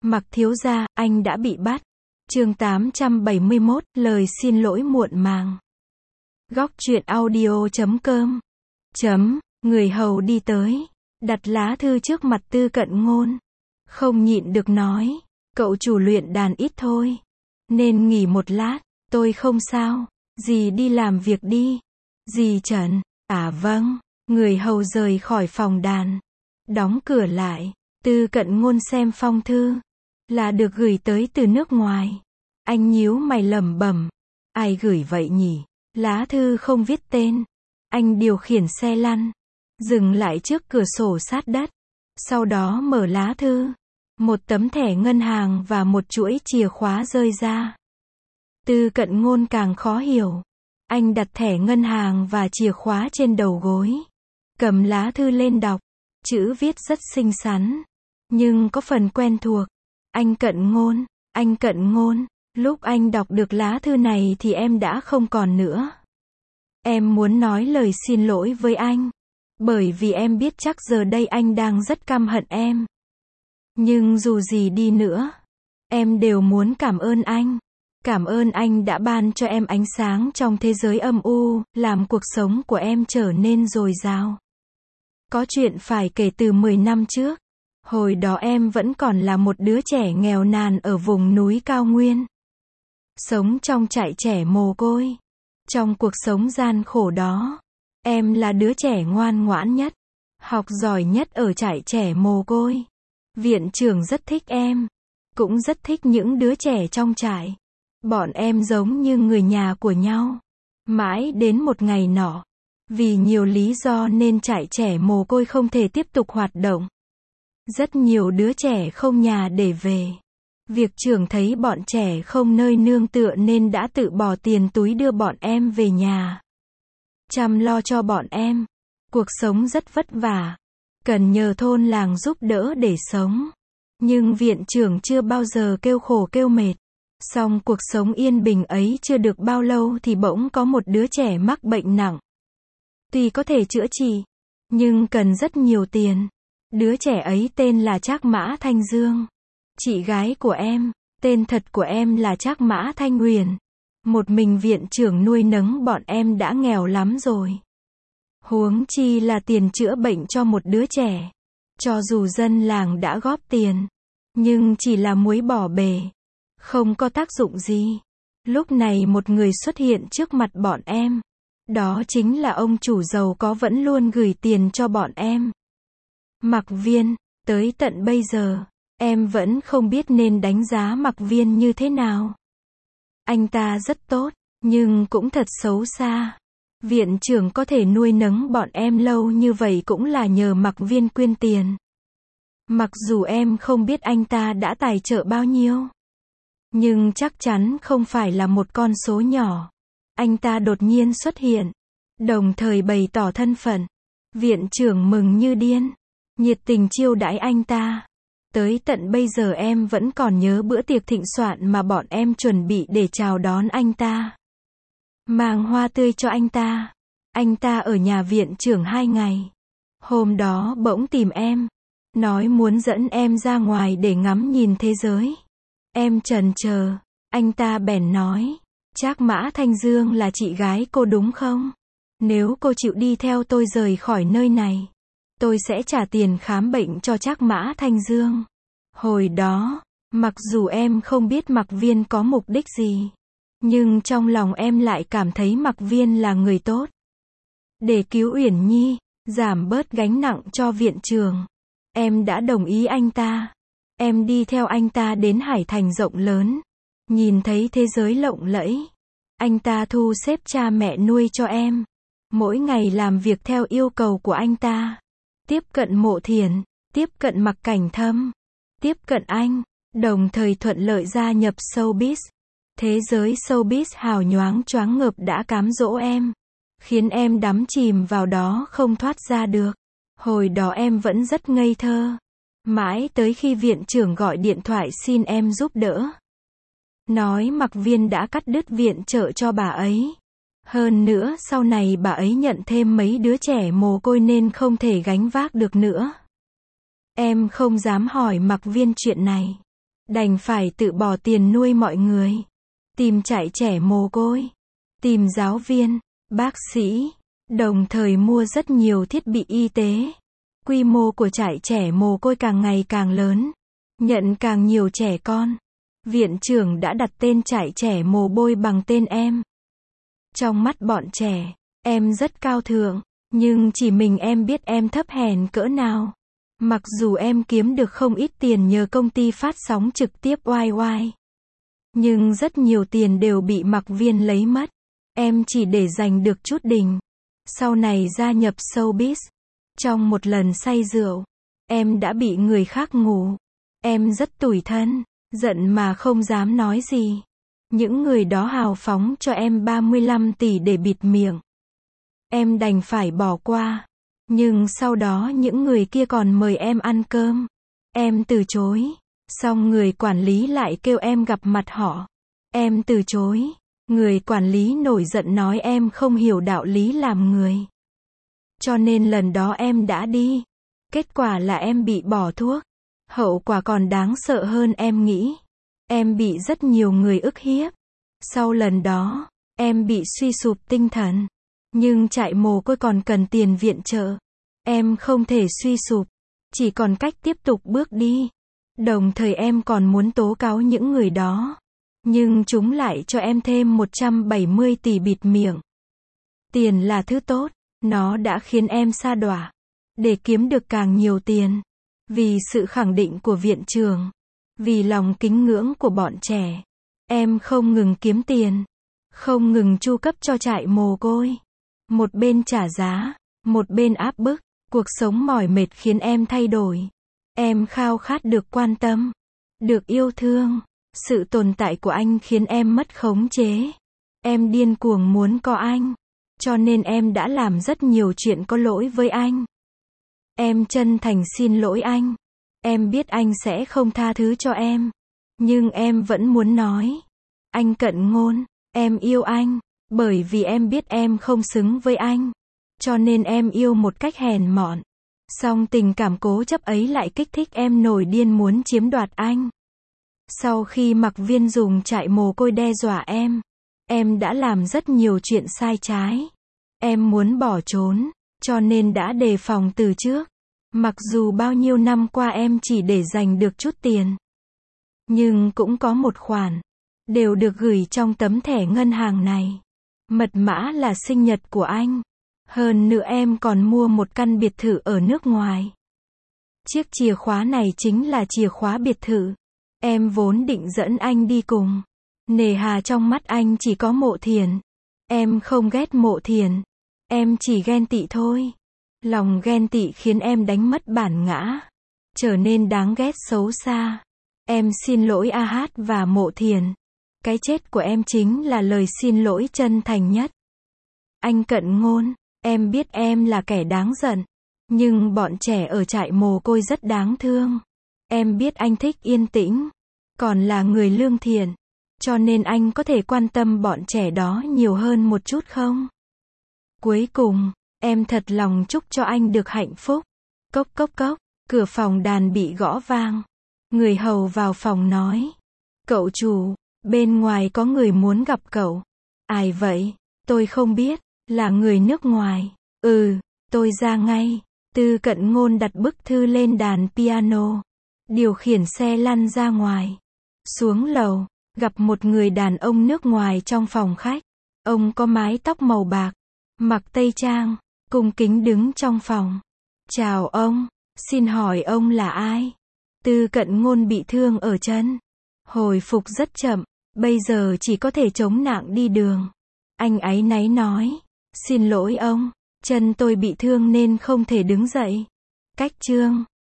Mặc thiếu gia, anh đã bị bắt. Chương 871, lời xin lỗi muộn màng. Góc truyện audio.com. Người hầu đi tới, đặt lá thư trước mặt Tư Cận Ngôn. Không nhịn được nói, cậu chủ luyện đàn ít thôi, nên nghỉ một lát. Tôi không sao, dì đi làm việc đi. Dì Trần, vâng. Người hầu rời khỏi phòng đàn, đóng cửa lại. Tư Cận Ngôn xem phong thư, là được gửi tới từ nước ngoài. Anh nhíu mày lẩm bẩm, ai gửi vậy nhỉ? Lá thư không viết tên. Anh điều khiển xe lăn, dừng lại trước cửa sổ sát đất. Sau đó mở lá thư. Một tấm thẻ ngân hàng và một chuỗi chìa khóa rơi ra. Tư Cận Ngôn càng khó hiểu. Anh đặt thẻ ngân hàng và chìa khóa trên đầu gối, cầm lá thư lên đọc. Chữ viết rất xinh xắn, nhưng có phần quen thuộc. Anh Cận Ngôn, lúc anh đọc được lá thư này thì em đã không còn nữa. Em muốn nói lời xin lỗi với anh, bởi vì em biết chắc giờ đây anh đang rất căm hận em. Nhưng dù gì đi nữa, em đều muốn cảm ơn anh. Cảm ơn anh đã ban cho em ánh sáng trong thế giới âm u, làm cuộc sống của em trở nên dồi dào. Có chuyện phải kể từ 10 năm trước. Hồi đó em vẫn còn là một đứa trẻ nghèo nàn ở vùng núi cao nguyên. Sống trong trại trẻ mồ côi. Trong cuộc sống gian khổ đó, em là đứa trẻ ngoan ngoãn nhất, học giỏi nhất ở trại trẻ mồ côi. Viện trưởng rất thích em, cũng rất thích những đứa trẻ trong trại. Bọn em giống như người nhà của nhau. Mãi đến một ngày nọ, vì nhiều lý do nên trại trẻ mồ côi không thể tiếp tục hoạt động. Rất nhiều đứa trẻ không nhà để về. Việc trưởng thấy bọn trẻ không nơi nương tựa nên đã tự bỏ tiền túi đưa bọn em về nhà, chăm lo cho bọn em. Cuộc sống rất vất vả, cần nhờ thôn làng giúp đỡ để sống. Nhưng viện trưởng chưa bao giờ kêu khổ kêu mệt. Song cuộc sống yên bình ấy chưa được bao lâu thì bỗng có một đứa trẻ mắc bệnh nặng. Tuy có thể chữa trị, nhưng cần rất nhiều tiền. Đứa trẻ ấy tên là Trác Mã Thanh Dương. Chị gái của em, tên thật của em là Trác Mã Thanh Huyền. Một mình viện trưởng nuôi nấng bọn em đã nghèo lắm rồi, huống chi là tiền chữa bệnh cho một đứa trẻ. Cho dù dân làng đã góp tiền, nhưng chỉ là muối bỏ bể, không có tác dụng gì. Lúc này một người xuất hiện trước mặt bọn em. Đó chính là ông chủ giàu có vẫn luôn gửi tiền cho bọn em. Mặc Viên. Tới tận bây giờ, em vẫn không biết nên đánh giá Mặc Viên như thế nào. Anh ta rất tốt, nhưng cũng thật xấu xa. Viện trưởng có thể nuôi nấng bọn em lâu như vậy cũng là nhờ Mặc Viên quyên tiền. Mặc dù em không biết anh ta đã tài trợ bao nhiêu, nhưng chắc chắn không phải là một con số nhỏ. Anh ta đột nhiên xuất hiện, đồng thời bày tỏ thân phận. Viện trưởng mừng như điên, nhiệt tình chiêu đãi anh ta. Tới tận bây giờ em vẫn còn nhớ bữa tiệc thịnh soạn mà bọn em chuẩn bị để chào đón anh ta. Mang hoa tươi cho anh ta. Anh ta ở nhà viện trưởng 2 ngày. Hôm đó bỗng tìm em, nói muốn dẫn em ra ngoài để ngắm nhìn thế giới. Em chần chờ, anh ta bèn nói, Trác Mã Thanh Dương là chị gái cô đúng không? Nếu cô chịu đi theo tôi rời khỏi nơi này, tôi sẽ trả tiền khám bệnh cho Trác Mã Thanh Dương. Hồi đó, mặc dù em không biết Mặc Viên có mục đích gì, nhưng trong lòng em lại cảm thấy Mặc Viên là người tốt. Để cứu Uyển Nhi, giảm bớt gánh nặng cho viện trưởng, em đã đồng ý anh ta. Em đi theo anh ta đến Hải Thành rộng lớn, nhìn thấy thế giới lộng lẫy. Anh ta thu xếp cha mẹ nuôi cho em, mỗi ngày làm việc theo yêu cầu của anh ta. Tiếp cận Mộ Thiển, tiếp cận Mặc Cảnh Thâm, tiếp cận anh, đồng thời thuận lợi gia nhập showbiz. Thế giới showbiz hào nhoáng choáng ngợp đã cám dỗ em, khiến em đắm chìm vào đó không thoát ra được. Hồi đó em vẫn rất ngây thơ, mãi tới khi viện trưởng gọi điện thoại xin em giúp đỡ, nói Mặc Viên đã cắt đứt viện trợ cho bà ấy. Hơn nữa sau này bà ấy nhận thêm mấy đứa trẻ mồ côi nên không thể gánh vác được nữa. Em không dám hỏi Mặc Viên chuyện này, Đành phải tự bỏ tiền nuôi mọi người. Tìm trại trẻ mồ côi. Tìm giáo viên, bác sĩ. Đồng thời mua rất nhiều thiết bị y tế. Quy mô của trại trẻ mồ côi càng ngày càng lớn. Nhận càng nhiều trẻ con. Viện trưởng đã đặt tên trại trẻ mồ côi bằng tên em. Trong mắt bọn trẻ, em rất cao thượng. Nhưng chỉ mình em biết em thấp hèn cỡ nào. Mặc dù em kiếm được không ít tiền nhờ công ty phát sóng trực tiếp YY. Nhưng rất nhiều tiền đều bị Mạc Viên lấy mất. Em chỉ để dành được chút đỉnh. Sau này gia nhập showbiz. Trong một lần say rượu, em đã bị người khác ngủ. Em rất tủi thân, giận mà không dám nói gì. Những người đó hào phóng cho em 35 tỷ để bịt miệng. Em đành phải bỏ qua. Nhưng sau đó những người kia còn mời em ăn cơm. Em từ chối. Xong người quản lý lại kêu em gặp mặt họ. Em từ chối. Người quản lý nổi giận nói em không hiểu đạo lý làm người. Cho nên lần đó em đã đi. Kết quả là em bị bỏ thuốc. Hậu quả còn đáng sợ hơn em nghĩ. Em bị rất nhiều người ức hiếp. Sau lần đó, em bị suy sụp tinh thần. Nhưng trại mồ côi còn cần tiền viện trợ. Em không thể suy sụp. Chỉ còn cách tiếp tục bước đi. Đồng thời em còn muốn tố cáo những người đó. Nhưng chúng lại cho em thêm 170 tỷ bịt miệng. Tiền là thứ tốt. Nó đã khiến em sa đọa. Để kiếm được càng nhiều tiền. Vì sự khẳng định của viện trưởng. Vì lòng kính ngưỡng của bọn trẻ. Em không ngừng kiếm tiền. Không ngừng chu cấp cho trại mồ côi. Một bên trả giá. Một bên áp bức. Cuộc sống mỏi mệt khiến em thay đổi. Em khao khát được quan tâm. Được yêu thương. Sự tồn tại của anh khiến em mất khống chế. Em điên cuồng muốn có anh. Cho nên em đã làm rất nhiều chuyện có lỗi với anh. Em chân thành xin lỗi anh. Em biết anh sẽ không tha thứ cho em. Nhưng em vẫn muốn nói. Anh Cận Ngôn, em yêu anh. Bởi vì em biết em không xứng với anh. Cho nên em yêu một cách hèn mọn. Song tình cảm cố chấp ấy lại kích thích em nổi điên muốn chiếm đoạt anh. Sau khi Mạc Viên dùng trại mồ côi đe dọa em đã làm rất nhiều chuyện sai trái. Em muốn bỏ trốn, cho nên đã đề phòng từ trước. Mặc dù bao nhiêu năm qua em chỉ để dành được chút tiền. Nhưng cũng có một khoản. Đều được gửi trong tấm thẻ ngân hàng này. Mật mã là sinh nhật của anh. Hơn nữa em còn mua một căn biệt thự ở nước ngoài. Chiếc chìa khóa này chính là chìa khóa biệt thự. Em vốn định dẫn anh đi cùng. Nề hà trong mắt anh chỉ có Mộ Thiền. Em không ghét Mộ Thiền. Em chỉ ghen tị thôi. Lòng ghen tị khiến em đánh mất bản ngã. Trở nên đáng ghét xấu xa. Em xin lỗi A Hát và Mộ Thiền. Cái chết của em chính là lời xin lỗi chân thành nhất. Anh Cận Ngôn, em biết em là kẻ đáng giận. Nhưng bọn trẻ ở trại mồ côi rất đáng thương. Em biết anh thích yên tĩnh. Còn là người lương thiện. Cho nên anh có thể quan tâm bọn trẻ đó nhiều hơn một chút không? Cuối cùng, em thật lòng chúc cho anh được hạnh phúc. Cốc cốc cốc, cửa phòng đàn bị gõ vang. Người hầu vào phòng nói. Cậu chủ, bên ngoài có người muốn gặp cậu. Ai vậy? Tôi không biết, là người nước ngoài. Tôi ra ngay. Tư Cận Ngôn đặt bức thư lên đàn piano. Điều khiển xe lăn ra ngoài. Xuống lầu, gặp một người đàn ông nước ngoài trong phòng khách. Ông có mái tóc màu bạc, mặc tây trang, cung kính đứng trong phòng. Chào ông, xin hỏi ông là ai? Tư Cận Ngôn bị thương ở chân. Hồi phục rất chậm, bây giờ chỉ có thể chống nạng đi đường. Anh áy náy nói, xin lỗi ông, chân tôi bị thương nên không thể đứng dậy. Cách chương